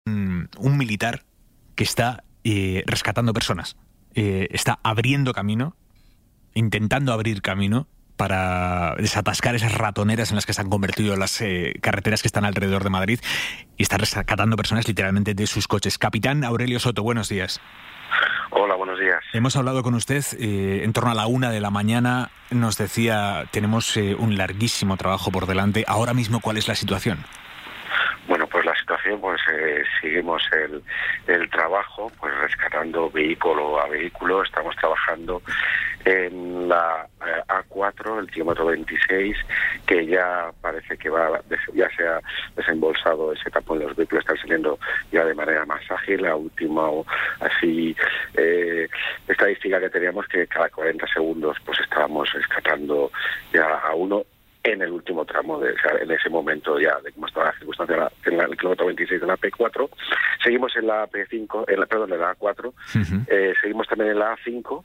un militar que está rescatando personas. Está abriendo camino, intentando abrir camino para desatascar esas ratoneras en las que se han convertido las carreteras que están alrededor de Madrid, y está rescatando personas literalmente de sus coches. Capitán Aurelio Soto, buenos días. Hola, buenos días. Hemos hablado con usted en torno a la 1 de la mañana. Nos decía, tenemos un larguísimo trabajo por delante. Ahora mismo, ¿cuál es la situación? Bueno, pues la situación, seguimos el trabajo, pues rescatando vehículo a vehículo. Estamos trabajando en la A4, el kilómetro 26, que ya parece que ya se ha desembolsado ese tapón. Los vehículos están saliendo ya de manera más ágil. La última estadística que teníamos, que cada 40 segundos pues estábamos rescatando ya a uno. En el último tramo, en ese momento ya de cómo estaba la circunstancia en el kilómetro 26 de la P4. Seguimos en la P5, en la A4. Uh-huh. Seguimos también en la A5,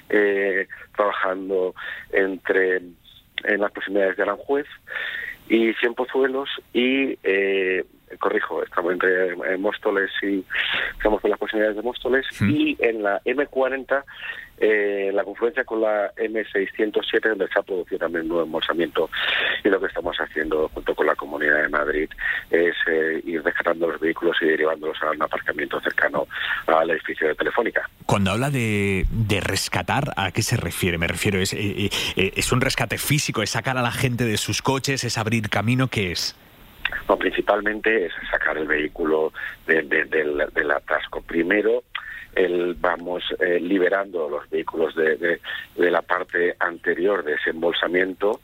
trabajando en las proximidades de Aranjuez y Cienpozuelos y estamos entre Móstoles y estamos en las proximidades de Móstoles. Uh-huh. Y en la M40, la confluencia con la M607, donde se ha producido también un nuevo embolsamiento, y lo que estamos haciendo junto con la Comunidad de Madrid es ir rescatando los vehículos y derivándolos a un aparcamiento cercano al edificio de Telefónica. Cuando habla de rescatar, ¿a qué se refiere? Me refiero, ¿es un rescate físico, es sacar a la gente de sus coches, es abrir camino? ¿Qué es? No, principalmente es sacar el vehículo del atasco. Primero, vamos liberando los vehículos de la parte anterior de ese embolsamiento,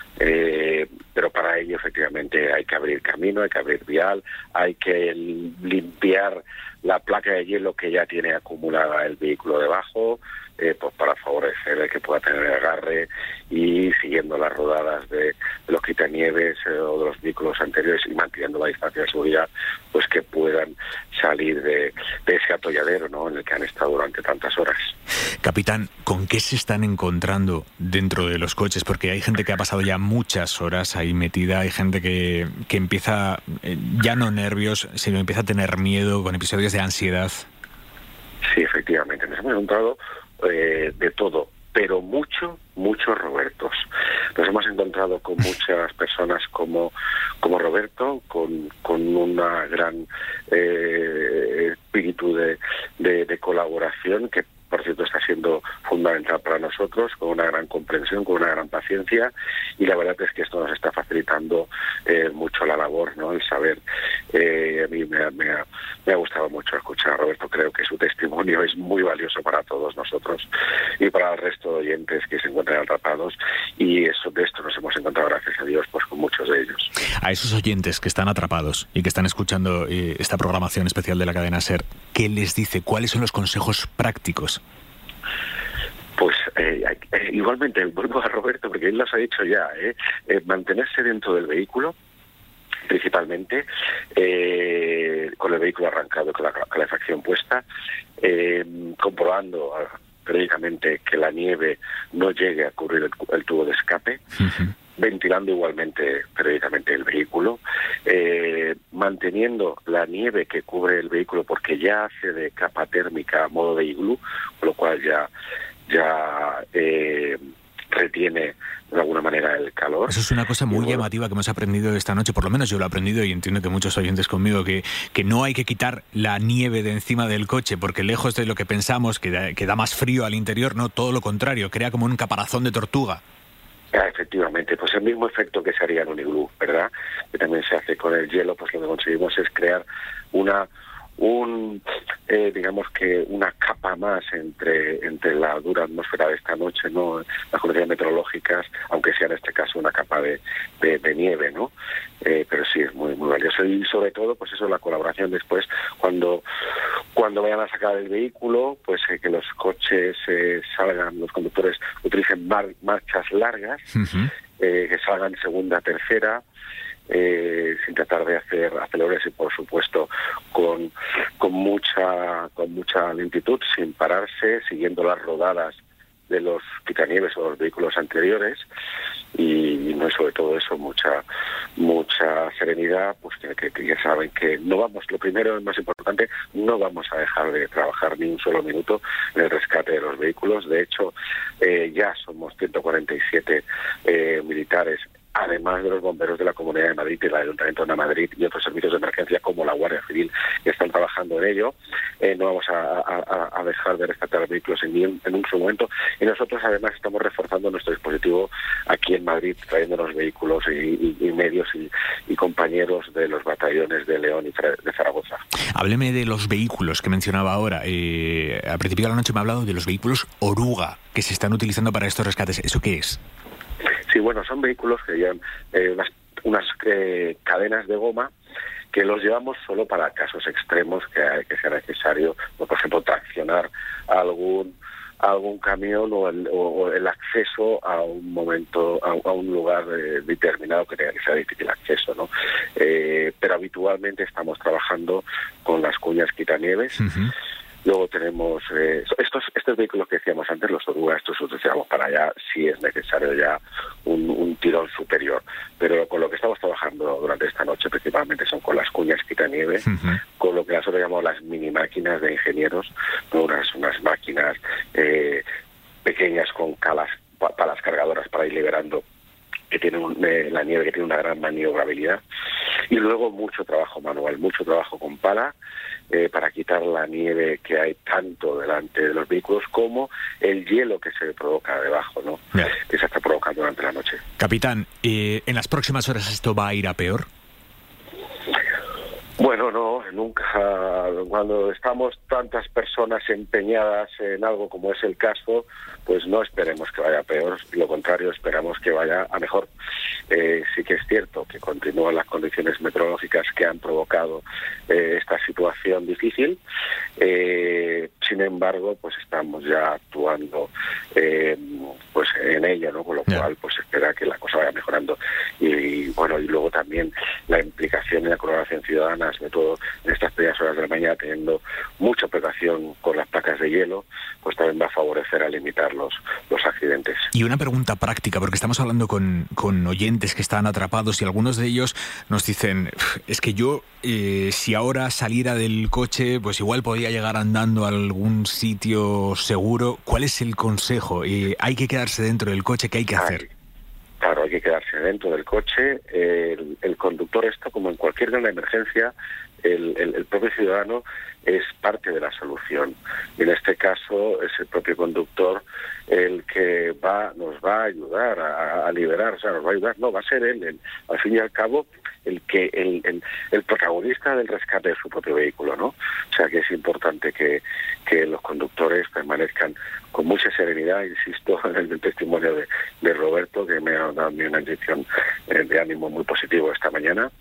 pero para ello efectivamente hay que abrir camino, hay que abrir vial, hay que limpiar la placa de hielo que ya tiene acumulada el vehículo debajo, pues para favorecer el que pueda tener agarre, y siguiendo las rodadas de los quitanieves o de los vehículos anteriores y manteniendo la distancia de seguridad, pues que puedan salir de ese atolladero, ¿no?, en el que han estado durante tantas horas. Capitán, ¿con qué se están encontrando dentro de los coches? Porque hay gente que ha pasado ya muchas horas ahí metida, hay gente que empieza, ya no nervios, sino empieza a tener miedo, con episodios de ansiedad. Sí, efectivamente, nos hemos encontrado de todo, pero muchos Robertos. Nos hemos encontrado con muchas personas como Roberto, con una gran espíritu de colaboración, que por cierto está siendo fundamental para nosotros, con una gran comprensión, con una gran paciencia, y la verdad es que esto nos está facilitando mucho la labor, ¿no?, el saber. A mí me ha gustado mucho escuchar a Roberto. Creo que su testimonio es muy valioso para todos nosotros y para el resto de oyentes que se encuentran atrapados, y de esto nos hemos encontrado, gracias a Dios, pues con muchos de ellos. A esos oyentes que están atrapados y que están escuchando esta programación especial de la cadena SER, ¿qué les dice? ¿Cuáles son los consejos prácticos? Pues igualmente, vuelvo a Roberto, porque él los ha dicho ya, mantenerse dentro del vehículo, principalmente, con el vehículo arrancado, con la calefacción puesta, comprobando periódicamente que la nieve no llegue a cubrir el tubo de escape, uh-huh. Ventilando igualmente periódicamente el vehículo, manteniendo la nieve que cubre el vehículo, porque ya hace de capa térmica a modo de iglú, con lo cual ya retiene de alguna manera el calor. Eso es una cosa muy llamativa que hemos aprendido esta noche, por lo menos yo lo he aprendido, y entiendo que muchos oyentes conmigo, que no hay que quitar la nieve de encima del coche, porque lejos de lo que pensamos, que da más frío al interior, no, todo lo contrario, crea como un caparazón de tortuga. Efectivamente, pues el mismo efecto que se haría en un iglú, ¿verdad?, que también se hace con el hielo. Pues lo que conseguimos es crear digamos que una capa más entre la dura atmósfera de esta noche, ¿no?, las condiciones meteorológicas, aunque sea en este caso una capa de nieve, ¿no? Pero sí, es muy, muy valioso. Y sobre todo, pues eso, la colaboración después, cuando vayan a sacar el vehículo, pues que los coches salgan, los conductores utilicen marchas largas, uh-huh. Que salgan segunda, tercera, sin tratar de hacer aceleradores, y por supuesto con mucha lentitud, sin pararse, siguiendo las rodadas de los quitanieves o los vehículos anteriores, y no es sobre todo eso, mucha serenidad, pues que ya saben que no vamos, lo primero y más importante, no vamos a dejar de trabajar ni un solo minuto en el rescate de los vehículos. De hecho, ya somos 147 militares, además de los bomberos de la Comunidad de Madrid y el Ayuntamiento de Madrid y otros servicios de emergencia como la Guardia Civil, que están trabajando en ello. No vamos a dejar de rescatar vehículos en un solo momento, y nosotros además estamos reforzando nuestro dispositivo aquí en Madrid, trayéndonos vehículos y medios y compañeros de los batallones de León y de Zaragoza. Hábleme de los vehículos que mencionaba ahora. Al principio de la noche me ha hablado de los vehículos Oruga que se están utilizando para estos rescates. ¿Eso qué es? Sí, bueno, son vehículos que llevan unas cadenas de goma que los llevamos solo para casos extremos que sea necesario, por ejemplo, traccionar algún camión o el acceso a un momento, a un lugar determinado que tenga que ser difícil acceso, ¿no? Pero habitualmente estamos trabajando con las cuñas quitanieves. Uh-huh. Luego tenemos estos vehículos que decíamos antes, los Oruga, estos los utilizamos para ya, si es necesario, ya un tirón superior. Pero con lo que estamos trabajando durante esta noche principalmente son con las cuñas quitanieves, uh-huh, con lo que nosotros llamamos las mini máquinas de ingenieros, ¿no? unas máquinas pequeñas con palas cargadoras para ir liberando que tiene la nieve, que tiene una gran maniobrabilidad, y luego mucho trabajo manual, mucho trabajo con pala para quitar la nieve que hay tanto delante de los vehículos como el hielo que se provoca debajo, ¿no? Yeah. Que se está provocando durante la noche. Capitán, ¿en las próximas horas esto va a ir a peor? Bueno, no, nunca. Cuando estamos tantas personas empeñadas en algo como es el caso, pues no esperemos que vaya a peor, lo contrario, esperamos que vaya a mejor. Sí que es cierto que continúan las condiciones meteorológicas que han provocado esta situación difícil. Sin embargo, pues estamos ya actuando pues en ella, ¿no? Con lo cual, pues espera que la cosa vaya mejorando. Y bueno, y luego también la implicación en la colaboración ciudadana, sobre todo en estas primeras horas de la mañana, teniendo mucha precaución con las placas de hielo, pues también va a favorecer a limitar los accidentes. Y una pregunta práctica, porque estamos hablando con oyentes que están atrapados y algunos de ellos nos dicen, es que yo, si ahora saliera del coche, pues igual podría llegar andando a algún sitio seguro. ¿Cuál es el consejo? ¿Hay que quedarse dentro del coche? ¿Qué hay que hacer? Claro, hay que quedarse dentro del coche. El conductor, esto como en cualquier gran emergencia, el propio ciudadano es parte de la solución. Y en este caso es el propio conductor el que nos va a ayudar a liberar, o sea, nos va a ayudar, no, va a ser él, al fin y al cabo, el protagonista del rescate de su propio vehículo, ¿no? O sea que es importante que los conductores permanezcan con mucha serenidad, insisto en el testimonio de Roberto, que me ha dado una inyección de ánimo muy positivo esta mañana,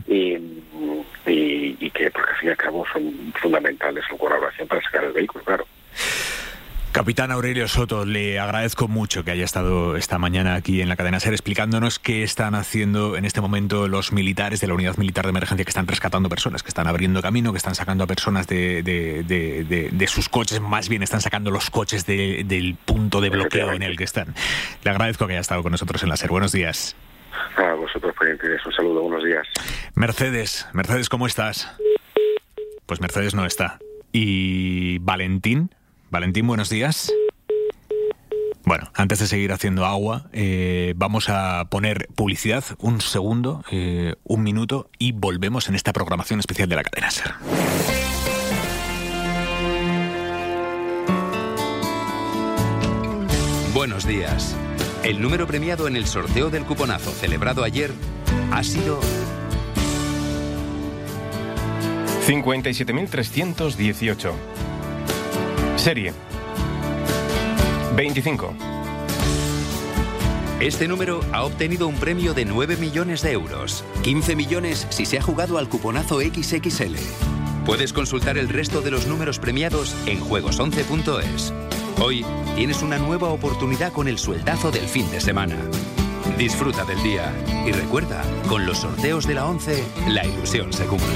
y que, porque al fin y al cabo son fundamentales su colaboración para sacar el vehículo, claro. Capitán Aurelio Soto, le agradezco mucho que haya estado esta mañana aquí en la Cadena SER explicándonos qué están haciendo en este momento los militares de la Unidad Militar de Emergencia, que están rescatando personas, que están abriendo camino, que están sacando a personas de sus coches, más bien están sacando los coches del punto de bloqueo en el que están. Le agradezco que haya estado con nosotros en la SER. Buenos días. A vosotros, oyentes, un saludo, buenos días. Mercedes, ¿cómo estás? Pues Mercedes no está. ¿Y Valentín, buenos días? Bueno, antes de seguir haciendo agua, vamos a poner publicidad, un segundo, un minuto, y volvemos en esta programación especial de la Cadena SER. Buenos días. El número premiado en el sorteo del cuponazo celebrado ayer ha sido 57.318. Serie 25. Este número ha obtenido un premio de 9 millones de euros. 15 millones si se ha jugado al cuponazo XXL. Puedes consultar el resto de los números premiados en juegos11.es. Hoy tienes una nueva oportunidad con el sueldazo del fin de semana. Disfruta del día y recuerda, con los sorteos de la 11, la ilusión se cumple.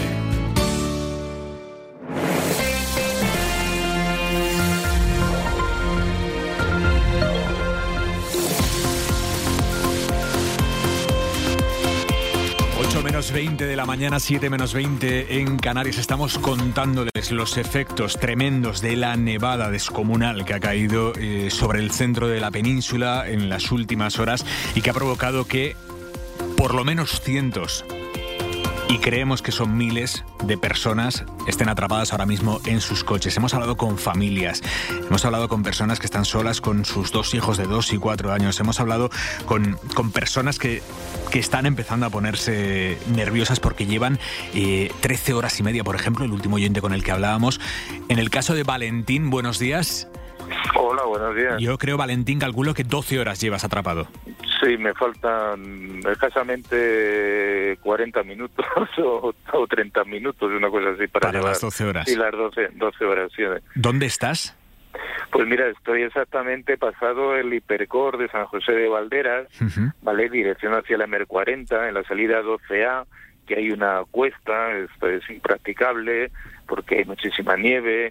menos 20 de la mañana, 7 menos 20 en Canarias. Estamos contándoles los efectos tremendos de la nevada descomunal que ha caído sobre el centro de la península en las últimas horas y que ha provocado que por lo menos cientos, y creemos que son miles de personas, estén atrapadas ahora mismo en sus coches. Hemos hablado con familias, hemos hablado con personas que están solas con sus 2 hijos de 2 y 4 años, hemos hablado con personas que están empezando a ponerse nerviosas porque llevan 13 horas y media, por ejemplo, el último oyente con el que hablábamos. En el caso de Valentín, buenos días. Hola, buenos días. Yo creo, Valentín, calculo que 12 horas llevas atrapado. Sí, me faltan escasamente 40 minutos o 30 minutos, una cosa así, para llevar las 12 horas. Sí, las 12 horas, sí. ¿Dónde estás? Pues mira, estoy exactamente pasado el Hipercor de San José de Valderas, ¿vale? Dirección hacia la MER40, en la salida 12A, que hay una cuesta, esto es impracticable porque hay muchísima nieve,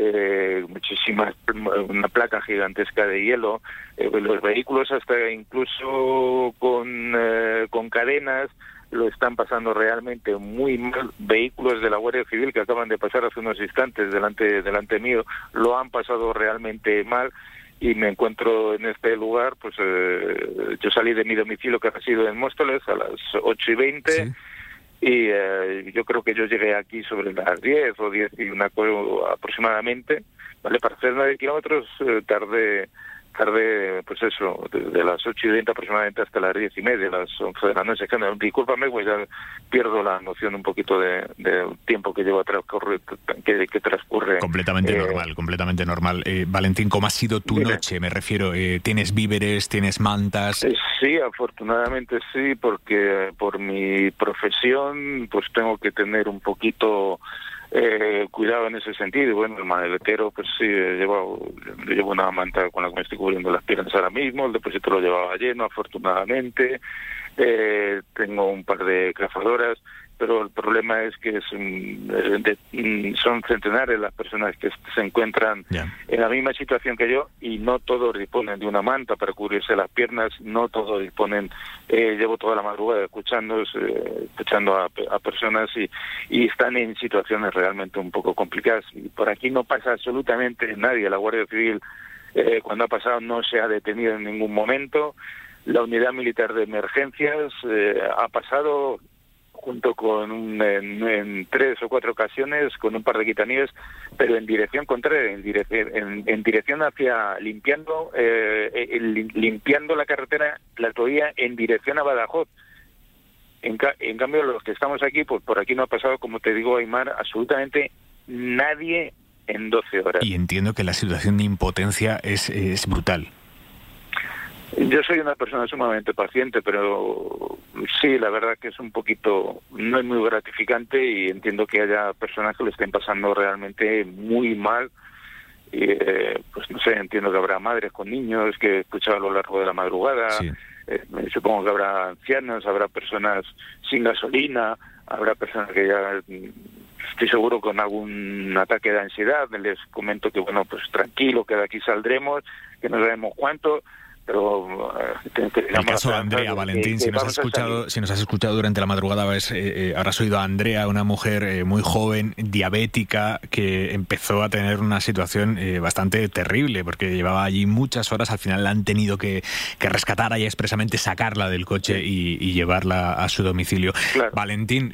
una placa gigantesca de hielo, los vehículos hasta incluso con cadenas lo están pasando realmente muy mal. Vehículos de la Guardia Civil que acaban de pasar hace unos instantes delante mío lo han pasado realmente mal, y me encuentro en este lugar. Pues yo salí de mi domicilio, que resido en Móstoles, a las 8:20. Sí. Y yo creo que yo llegué aquí sobre las 10 o 10 y una cosa aproximadamente, ¿vale? Para hacer 9 kilómetros tardé, pues eso, de las 8:20 aproximadamente hasta las 10:30, las 11 de la noche. Discúlpame, pues ya pierdo la noción un poquito del tiempo que llevo que transcurre. Completamente normal. Valentín, ¿cómo ha sido tu noche? Me refiero, ¿tienes víveres, tienes mantas? Sí, afortunadamente sí, porque por mi profesión pues tengo que tener un poquito cuidado en ese sentido. Y bueno, el maletero, pues sí, llevo una manta con la que me estoy cubriendo las piernas ahora mismo. El depósito lo llevaba lleno, afortunadamente. Tengo un par de crafadoras, pero el problema es que son centenares las personas que se encuentran en la misma situación que yo, y no todos disponen de una manta para cubrirse las piernas, no todos disponen. Llevo toda la madrugada escuchando a personas y están en situaciones realmente un poco complicadas. Y por aquí no pasa absolutamente nadie. La Guardia Civil, cuando ha pasado, no se ha detenido en ningún momento. La unidad militar de emergencias ha pasado junto con en 3 o 4 ocasiones con un par de quitanieves, pero en dirección contraria, en dirección hacia limpiando la carretera, la autovía, en dirección a Badajoz. En cambio, los que estamos aquí, pues por aquí no ha pasado, como te digo, Aymar, absolutamente nadie en 12 horas. Y entiendo que la situación de impotencia es brutal. Yo soy una persona sumamente paciente, pero sí, la verdad que es un poquito, no es muy gratificante, y entiendo que haya personas que lo estén pasando realmente muy mal. Y, pues no sé, entiendo que habrá madres con niños que he escuchado a lo largo de la madrugada. Sí. Supongo que habrá ancianos, habrá personas sin gasolina, habrá personas que ya, estoy seguro, con algún ataque de ansiedad. Les comento que, bueno, pues tranquilo, que de aquí saldremos, que no sabemos cuánto. Pero el caso de Andrea, Valentín, si nos has escuchado durante la madrugada, habrás oído a Andrea, una mujer muy joven, diabética, que empezó a tener una situación bastante terrible, porque llevaba allí muchas horas. Al final la han tenido que rescatar y expresamente sacarla del coche y llevarla a su domicilio. Claro. Valentín,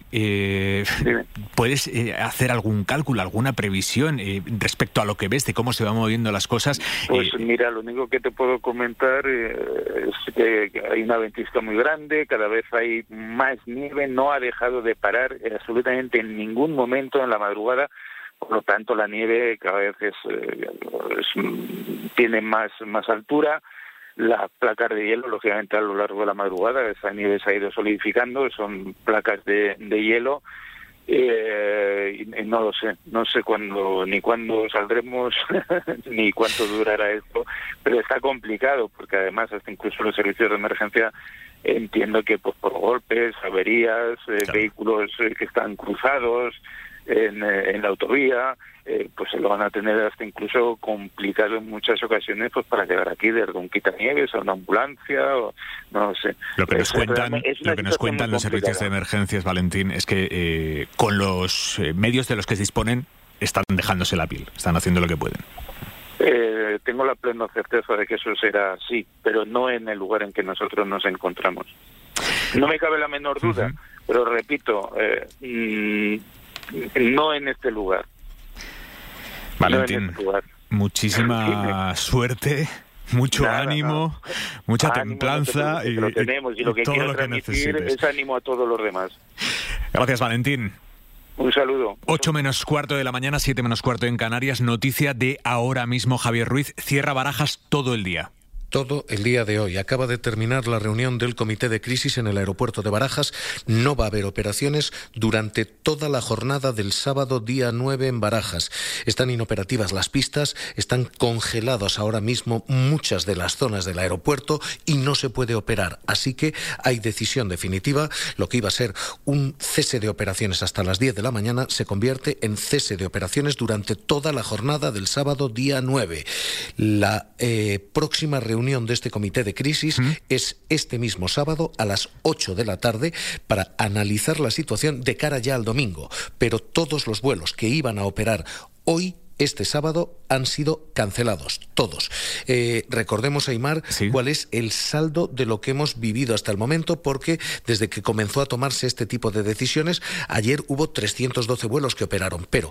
¿puedes hacer algún cálculo, alguna previsión respecto a lo que ves, de cómo se van moviendo las cosas? Pues mira, lo único que te puedo comentar es que hay una ventisca muy grande, cada vez hay más nieve, no ha dejado de parar absolutamente en ningún momento en la madrugada. Por lo tanto, la nieve cada vez tiene más altura. Las placas de hielo, lógicamente, a lo largo de la madrugada, esa nieve se ha ido solidificando, son placas de hielo. No lo sé, no sé ni cuándo saldremos ni cuánto durará esto, pero está complicado, porque además hasta incluso los servicios de emergencia entiendo que pues por golpes, averías, vehículos que están cruzados, en la autovía, pues se lo van a tener hasta incluso complicado en muchas ocasiones pues para llegar aquí desde un quitanieves a una ambulancia, o no sé. Lo que nos cuentan los servicios de emergencias, Valentín, es que con los medios de los que se disponen están dejándose la piel, están haciendo lo que pueden. Tengo la plena certeza de que eso será así, pero no en el lugar en que nosotros nos encontramos. No me cabe la menor duda, pero repito, no en este lugar. Valentín, no en este lugar. Muchísima suerte, mucho ánimo, mucha templanza y lo tenemos, y lo que todo quiero lo que transmitir necesites. es ánimo a todos los demás. Gracias, Valentín. Un saludo. 8 menos cuarto de la mañana, 7 menos cuarto en Canarias. Noticia de ahora mismo, Javier Ruiz. Cierra Barajas todo el día. Todo el día de hoy. Acaba de terminar la reunión del Comité de Crisis en el aeropuerto de Barajas. No va a haber operaciones durante toda la jornada del sábado día 9 en Barajas. Están inoperativas las pistas, están congeladas ahora mismo muchas de las zonas del aeropuerto y no se puede operar. Así que hay decisión definitiva. Lo que iba a ser un cese de operaciones hasta las 10 de la mañana se convierte en cese de operaciones durante toda la jornada del sábado día 9. La próxima reunión de este comité de crisis es este mismo sábado a las 8 de la tarde para analizar la situación de cara ya al domingo. Pero todos los vuelos que iban a operar hoy, este sábado, han sido cancelados, todos. Recordemos, Aimar, cuál es el saldo de lo que hemos vivido hasta el momento, porque desde que comenzó a tomarse este tipo de decisiones, ayer hubo 312 vuelos que operaron, pero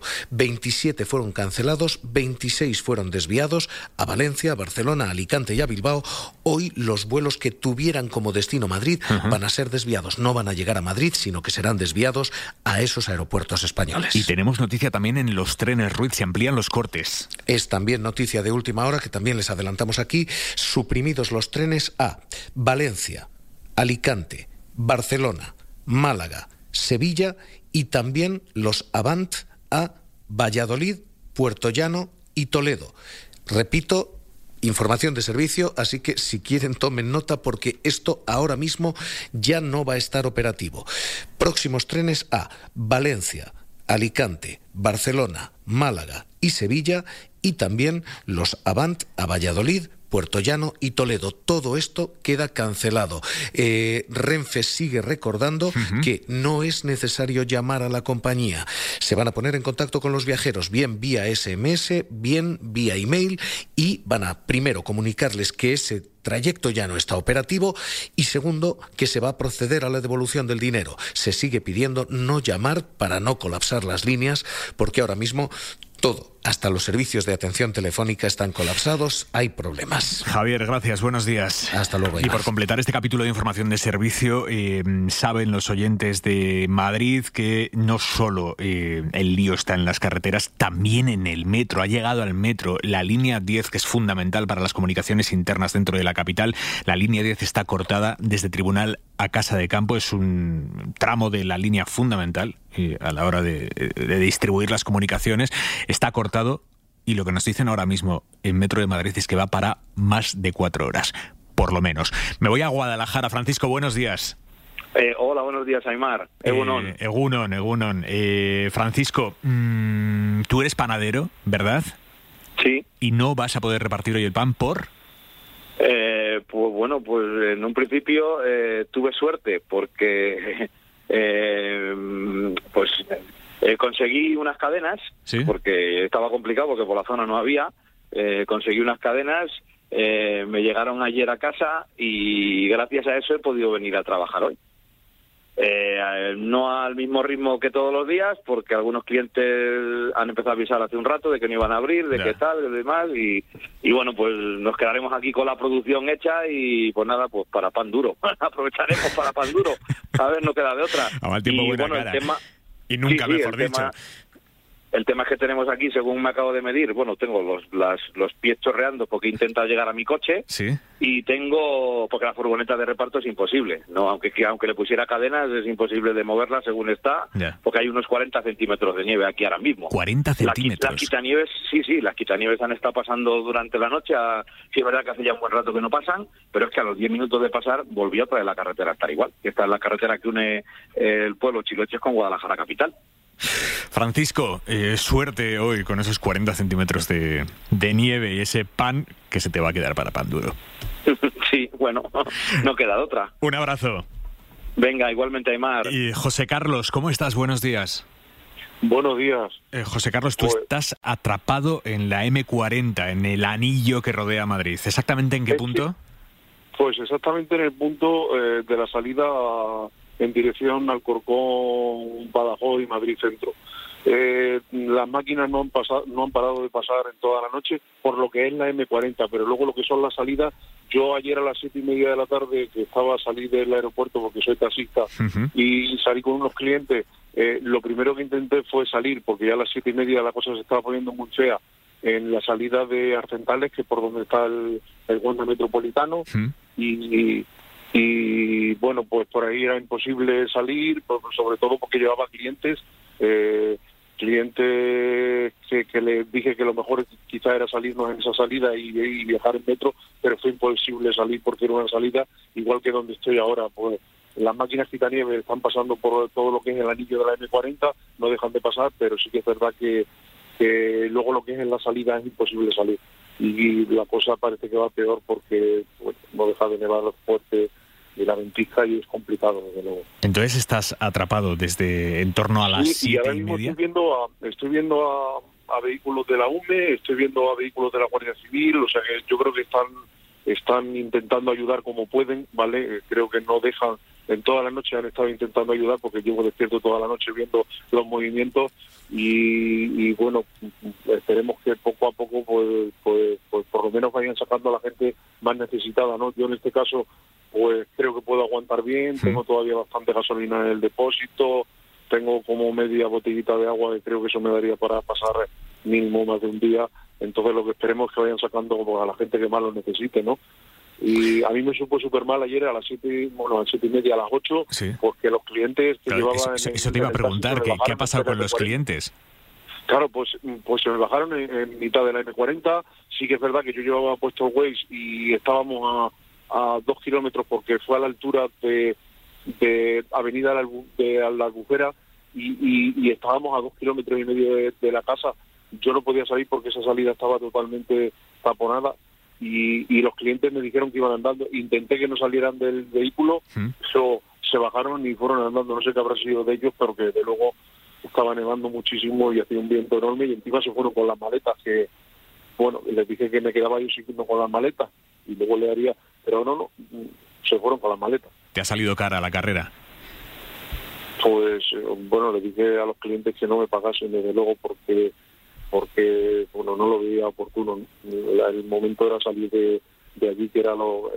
27 fueron cancelados, 26 fueron desviados a Valencia, a Barcelona, a Alicante y a Bilbao. Hoy los vuelos que tuvieran como destino Madrid van a ser desviados, no van a llegar a Madrid, sino que serán desviados a esos aeropuertos españoles. Y tenemos noticia también en los trenes, Ruiz, se amplían los cortes. Es también noticia de última hora, que también les adelantamos aquí, suprimidos los trenes a Valencia, Alicante, Barcelona, Málaga, Sevilla y también los Avant a Valladolid, Puerto Llano y Toledo. Repito, información de servicio, así que si quieren tomen nota porque esto ahora mismo ya no va a estar operativo. Próximos trenes a Valencia, Alicante, Barcelona, Málaga y Sevilla y también los Avant a Valladolid, Puerto Llano y Toledo. Todo esto queda cancelado. Renfe sigue recordando que no es necesario llamar a la compañía. Se van a poner en contacto con los viajeros, bien vía SMS, bien vía email, y van a primero comunicarles que ese trayecto ya no está operativo y segundo, que se va a proceder a la devolución del dinero. Se sigue pidiendo no llamar para no colapsar las líneas, porque ahora mismo todo, hasta los servicios de atención telefónica están colapsados, hay problemas. Javier, gracias, buenos días. Hasta luego. Y por completar este capítulo de información de servicio, saben los oyentes de Madrid que no solo el lío está en las carreteras, también en el metro. Ha llegado al metro la línea 10, que es fundamental para las comunicaciones internas dentro de la capital. La línea 10 está cortada desde Tribunal a Casa de Campo, es un tramo de la línea fundamental a la hora de distribuir las comunicaciones. Está cortado y lo que nos dicen ahora mismo en Metro de Madrid es que va para más de 4 horas, por lo menos. Me voy a Guadalajara. Francisco, buenos días. Hola, buenos días, Aimar. Egunon. Egunon. Francisco, tú eres panadero, ¿verdad? Sí. ¿Y no vas a poder repartir hoy el pan por...? Pues bueno, pues en un principio tuve suerte porque conseguí unas cadenas, ¿sí? Porque estaba complicado porque por la zona no había. Conseguí unas cadenas, me llegaron ayer a casa y gracias a eso he podido venir a trabajar hoy. No al mismo ritmo que todos los días, porque algunos clientes han empezado a avisar hace un rato de que no iban a abrir, de qué tal, de demás, y bueno, pues nos quedaremos aquí con la producción hecha y pues nada, pues para pan duro. Aprovecharemos para pan duro, a ver, no queda de otra. A mal tiempo, y buena bueno, cara. el tema, y nunca mejor dicho. El tema es que tenemos aquí, según me acabo de medir, bueno, tengo los pies chorreando porque he intentado llegar a mi coche. Sí. Y tengo, porque la furgoneta de reparto es imposible, no, aunque le pusiera cadenas es imposible de moverla según está, porque hay unos 40 centímetros de nieve aquí ahora mismo. 40 centímetros. Las quitanieves, sí, las quitanieves han estado pasando durante la noche, sí es verdad que hace ya un buen rato que no pasan, pero es que a los 10 minutos de pasar volvió otra vez la carretera a estar igual, que esta es la carretera que une el pueblo Chiloches con Guadalajara capital. Francisco, suerte hoy con esos 40 centímetros de nieve y ese pan que se te va a quedar para pan duro. Sí, bueno, no queda otra. Un abrazo. Venga, igualmente, Aymar. Y José Carlos, ¿cómo estás? Buenos días. Buenos días. José Carlos, tú estás atrapado en la M40, en el anillo que rodea Madrid. ¿Exactamente en qué punto? Pues exactamente en el punto de la salida en dirección al Alcorcón, Badajoz y Madrid Centro. Las máquinas no han parado de pasar en toda la noche por lo que es la M40, pero luego lo que son las salidas, yo ayer a las 7:30 de la tarde, que estaba a salir del aeropuerto porque soy taxista, y salí con unos clientes, lo primero que intenté fue salir, porque ya a las 7:30 la cosa se estaba poniendo muy fea, en la salida de Arcentales, que es por donde está el Wanda Metropolitano, y bueno, pues por ahí era imposible salir, sobre todo porque llevaba clientes que les dije que lo mejor quizá era salirnos en esa salida y viajar en metro, pero fue imposible salir porque era una salida igual que donde estoy ahora. Pues las máquinas quitanieves están pasando por todo lo que es el anillo de la M40, no dejan de pasar, pero sí que es verdad que luego lo que es en la salida es imposible salir, y la cosa parece que va peor porque no deja de nevar fuerte y la ventisca, y es complicado, desde luego. Entonces estás atrapado desde en torno a las 7:30. Estoy viendo a vehículos de la UME, estoy viendo a vehículos de la Guardia Civil, o sea que yo creo que están intentando ayudar como pueden, ¿vale? Creo que no dejan, en toda la noche han estado intentando ayudar, porque llevo despierto toda la noche viendo los movimientos, y bueno, esperemos que poco a poco pues por lo menos vayan sacando a la gente más necesitada, ¿no? Yo en este caso pues creo que puedo aguantar bien, tengo todavía bastante gasolina en el depósito, tengo como media botellita de agua, que creo que eso me daría para pasar mínimo más de un día. Entonces lo que esperemos es que vayan sacando a la gente que más lo necesite, ¿no? Y a mí me supo súper mal ayer a las 7:30, a las 8, porque los clientes que llevaban... Eso te iba a preguntar, ¿qué ha pasado con los clientes? Claro, pues se me bajaron en mitad de la M40. Sí que es verdad que yo llevaba puesto el Waze y estábamos a 2 kilómetros, porque fue a la altura de Avenida de la Albufera, y estábamos a 2,5 kilómetros de la casa. Yo no podía salir porque esa salida estaba totalmente taponada, y los clientes me dijeron que iban andando. Intenté que no salieran del vehículo, se bajaron y fueron andando. No sé qué habrá sido de ellos, pero que de luego estaba nevando muchísimo y hacía un viento enorme, y encima se fueron con las maletas, que bueno, les dije que me quedaba yo siguiendo con las maletas y luego le haría, pero no, se fueron con las maletas. ¿Te ha salido cara la carrera? Pues bueno, le dije a los clientes que no me pagasen, desde luego, porque bueno, no lo veía oportuno. El momento era salir de allí, que era lo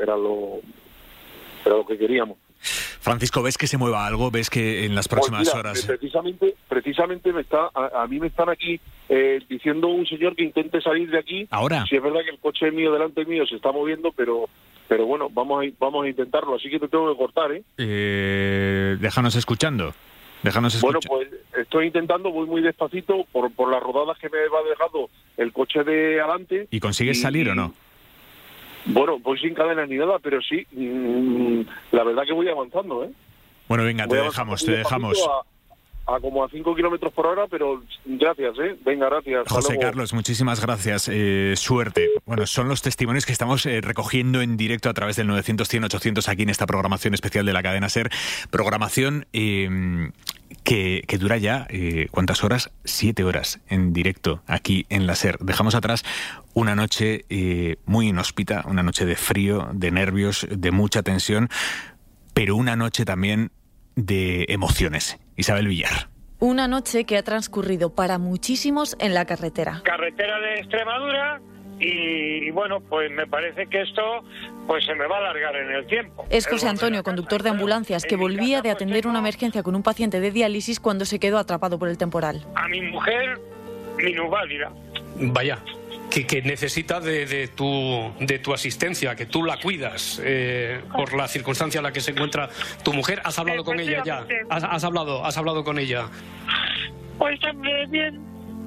que queríamos. Francisco, ¿ves que se mueva algo? ¿Ves que en las próximas horas...? Precisamente a mí me están aquí diciendo un señor que intente salir de aquí. ¿Ahora? Si es verdad que el coche mío delante mío se está moviendo, pero bueno, vamos a intentarlo. Así que te tengo que cortar, Déjanos escuchando. Bueno, pues estoy intentando, voy muy despacito por las rodadas que me va dejando el coche de adelante. ¿Y consigues salir o no? Bueno, voy sin cadenas ni nada, pero sí, la verdad que voy avanzando, Bueno, venga, te dejamos. A como a 5 kilómetros por hora, pero gracias, Venga, gracias. José Carlos, muchísimas gracias. Suerte. Bueno, son los testimonios que estamos recogiendo en directo a través del 900-100-800 aquí en esta programación especial de la cadena SER. Programación que dura ya, ¿cuántas horas? 7 horas en directo aquí en la SER. Dejamos atrás una noche muy inhóspita, una noche de frío, de nervios, de mucha tensión, pero una noche también de emociones. Isabel Villar. Una noche que ha transcurrido para muchísimos en la carretera. Carretera de Extremadura, y bueno, pues me parece que esto pues se me va a alargar en el tiempo. Es José Antonio, conductor de ambulancias, que volvía de atender una emergencia con un paciente de diálisis cuando se quedó atrapado por el temporal. A mi mujer, minusválida. Vaya, que necesita de tu asistencia, que tú la cuidas por la circunstancia en la que se encuentra tu mujer. ¿Has hablado con ella ya? ¿Has hablado con ella? Pues también bien.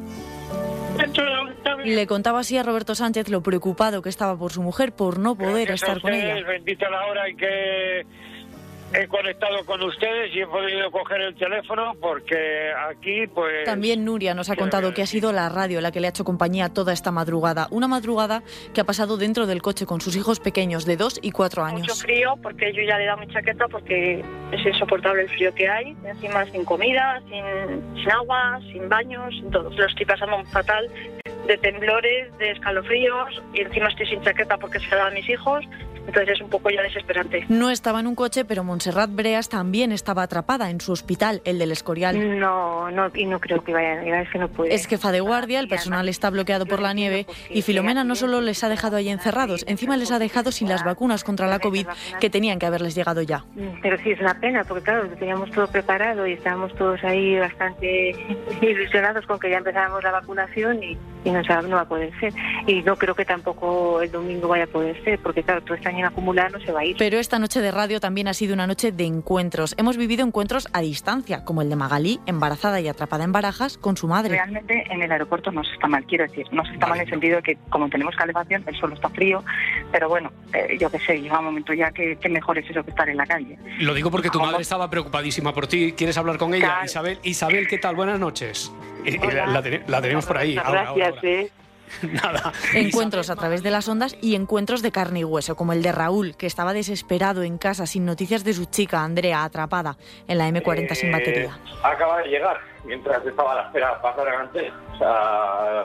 Le contaba así a Roberto Sánchez lo preocupado que estaba por su mujer, por no poder estar con ella. Bendita la hora en que he conectado con ustedes y he podido coger el teléfono porque aquí pues... También Nuria nos ha contado que ha sido la radio la que le ha hecho compañía toda esta madrugada. Una madrugada que ha pasado dentro del coche con sus hijos pequeños de 2 y 4 años. Mucho frío porque yo ya le he dado mi chaqueta porque es insoportable el frío que hay. Encima sin comida, sin agua, sin baños, sin todo. Lo estoy pasando fatal, de temblores, de escalofríos y encima estoy sin chaqueta porque se la dan mis hijos. Entonces es un poco ya desesperante. No estaba en un coche, pero Montserrat Breas también estaba atrapada en su hospital, el del Escorial. No creo que vaya a llegar, es que no puede. Es jefa de guardia, el personal está bloqueado por la nieve y Filomena no solo les ha dejado ahí encerrados, encima les ha dejado sin las vacunas contra la COVID que tenían que haberles llegado ya. Pero sí es una pena, porque claro, teníamos todo preparado y estábamos todos ahí bastante ilusionados con que ya empezáramos la vacunación y no va a poder ser. Y no creo que tampoco el domingo vaya a poder ser, porque claro, todo este año acumulado no se va a ir. Pero esta noche de radio también ha sido una noche de encuentros. Hemos vivido encuentros a distancia, como el de Magalí, embarazada y atrapada en Barajas, con su madre. Realmente en el aeropuerto no se está mal, quiero decir, no se está mal en el sentido de que como tenemos calefacción, el suelo está frío, pero bueno, yo qué sé, llega un momento ya que mejor es eso que estar en la calle. Lo digo porque tu madre estaba preocupadísima por ti. ¿Quieres hablar con ella? Claro. Isabel, ¿qué tal? Buenas noches. La tenemos por ahí. Gracias, Nada. Encuentros a través de las ondas y encuentros de carne y hueso, como el de Raúl, que estaba desesperado en casa sin noticias de su chica, Andrea, atrapada en la M40 sin batería. Acaba de llegar, mientras estaba a la espera para pasar adelante. O sea,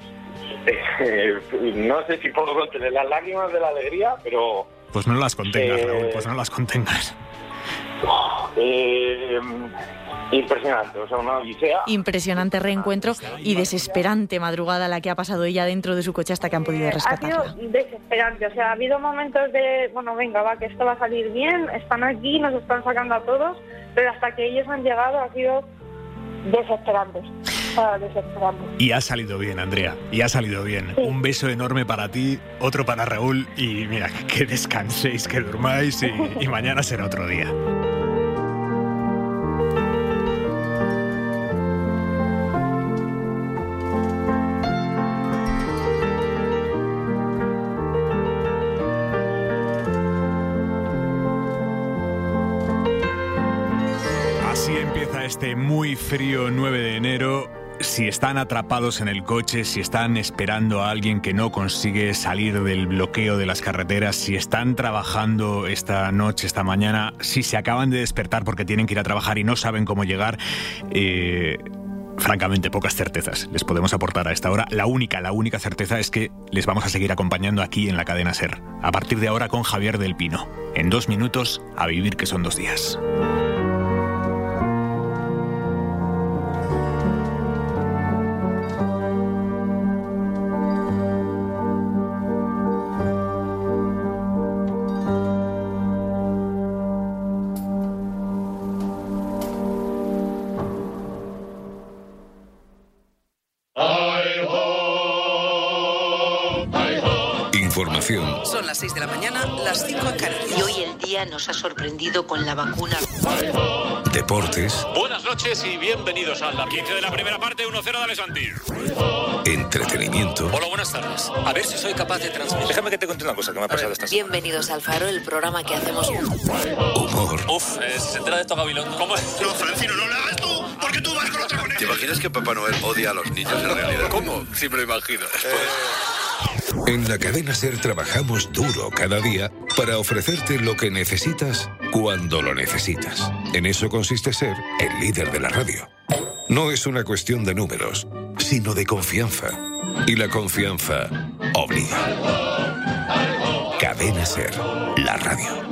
no sé si puedo contener las lágrimas de la alegría, pero... Pues no las contengas, Raúl, pues no las contengas. Impresionante, o sea, una odisea. Impresionante reencuentro y desesperante madrugada la que ha pasado ella dentro de su coche hasta que han podido rescatarla. Ha sido desesperante, o sea, ha habido momentos de, bueno, venga, va, que esto va a salir bien, están aquí, nos están sacando a todos, pero hasta que ellos han llegado ha sido desesperante. Y ha salido bien, Andrea, y ha salido bien. Sí. Un beso enorme para ti, otro para Raúl y mira, que descanséis, que durmáis y mañana será otro día. Así empieza este muy frío 9 de enero. Si están atrapados en el coche, si están esperando a alguien que no consigue salir del bloqueo de las carreteras, si están trabajando esta noche, esta mañana, si se acaban de despertar porque tienen que ir a trabajar y no saben cómo llegar, francamente pocas certezas les podemos aportar a esta hora. La única certeza es que les vamos a seguir acompañando aquí en la cadena SER. A partir de ahora con Javier del Pino. En 2 minutos, a vivir que son 2 días. Información. Son las 6 de la mañana, las 5 en Canarias. Y hoy el día nos ha sorprendido con la vacuna. Deportes. Buenas noches y bienvenidos al 15 de la primera parte, 1-0 de Alessandri. Entretenimiento. Hola, buenas tardes. A ver si soy capaz de transmitir. Déjame que te cuente una cosa que me ha pasado esta semana. Bienvenidos al Faro, el programa que hacemos. Humor. Uf, se entera de esto Gabilondo. ¿Cómo es? No, Francino, no lo hagas tú, porque tú vas con otra conexión. ¿Te imaginas que Papá Noel odia a los niños en realidad? ¿Cómo? Sí me lo imagino. En la cadena SER trabajamos duro cada día para ofrecerte lo que necesitas cuando lo necesitas. En eso consiste ser el líder de la radio. No es una cuestión de números, sino de confianza. Y la confianza obliga. Cadena SER, la radio.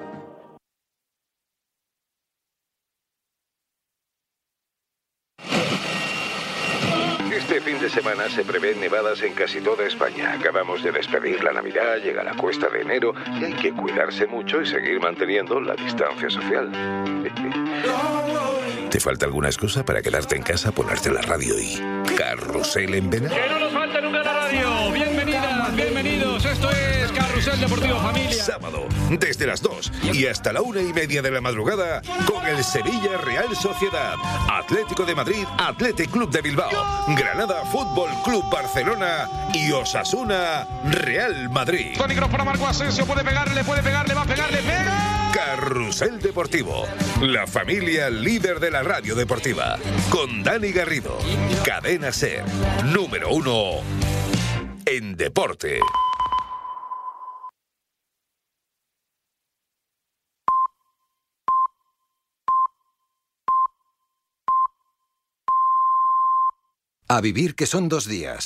Este fin de semana se prevén nevadas en casi toda España. Acabamos de despedir la Navidad, llega la cuesta de enero y hay que cuidarse mucho y seguir manteniendo la distancia social. ¿Te falta alguna excusa para quedarte en casa, ponerte la radio y carrusel en vena? ¡Que no nos falte nunca la radio! Bienvenidas, bienvenidos. Esto es Carrusel Deportivo Familia. Sábado, desde las 2 y hasta la 1:30 de la madrugada, con el Sevilla Real Sociedad, Atlético de Madrid, Athletic Club de Bilbao, Granada Fútbol Club Barcelona y Osasuna Real Madrid. Tónicos para Marco Asensio, puede pegarle, va a pegarle, ¡pega! Carrusel Deportivo, la familia líder de la radio deportiva, con Dani Garrido, Cadena SER, número 1 en deporte. A vivir que son 2 días.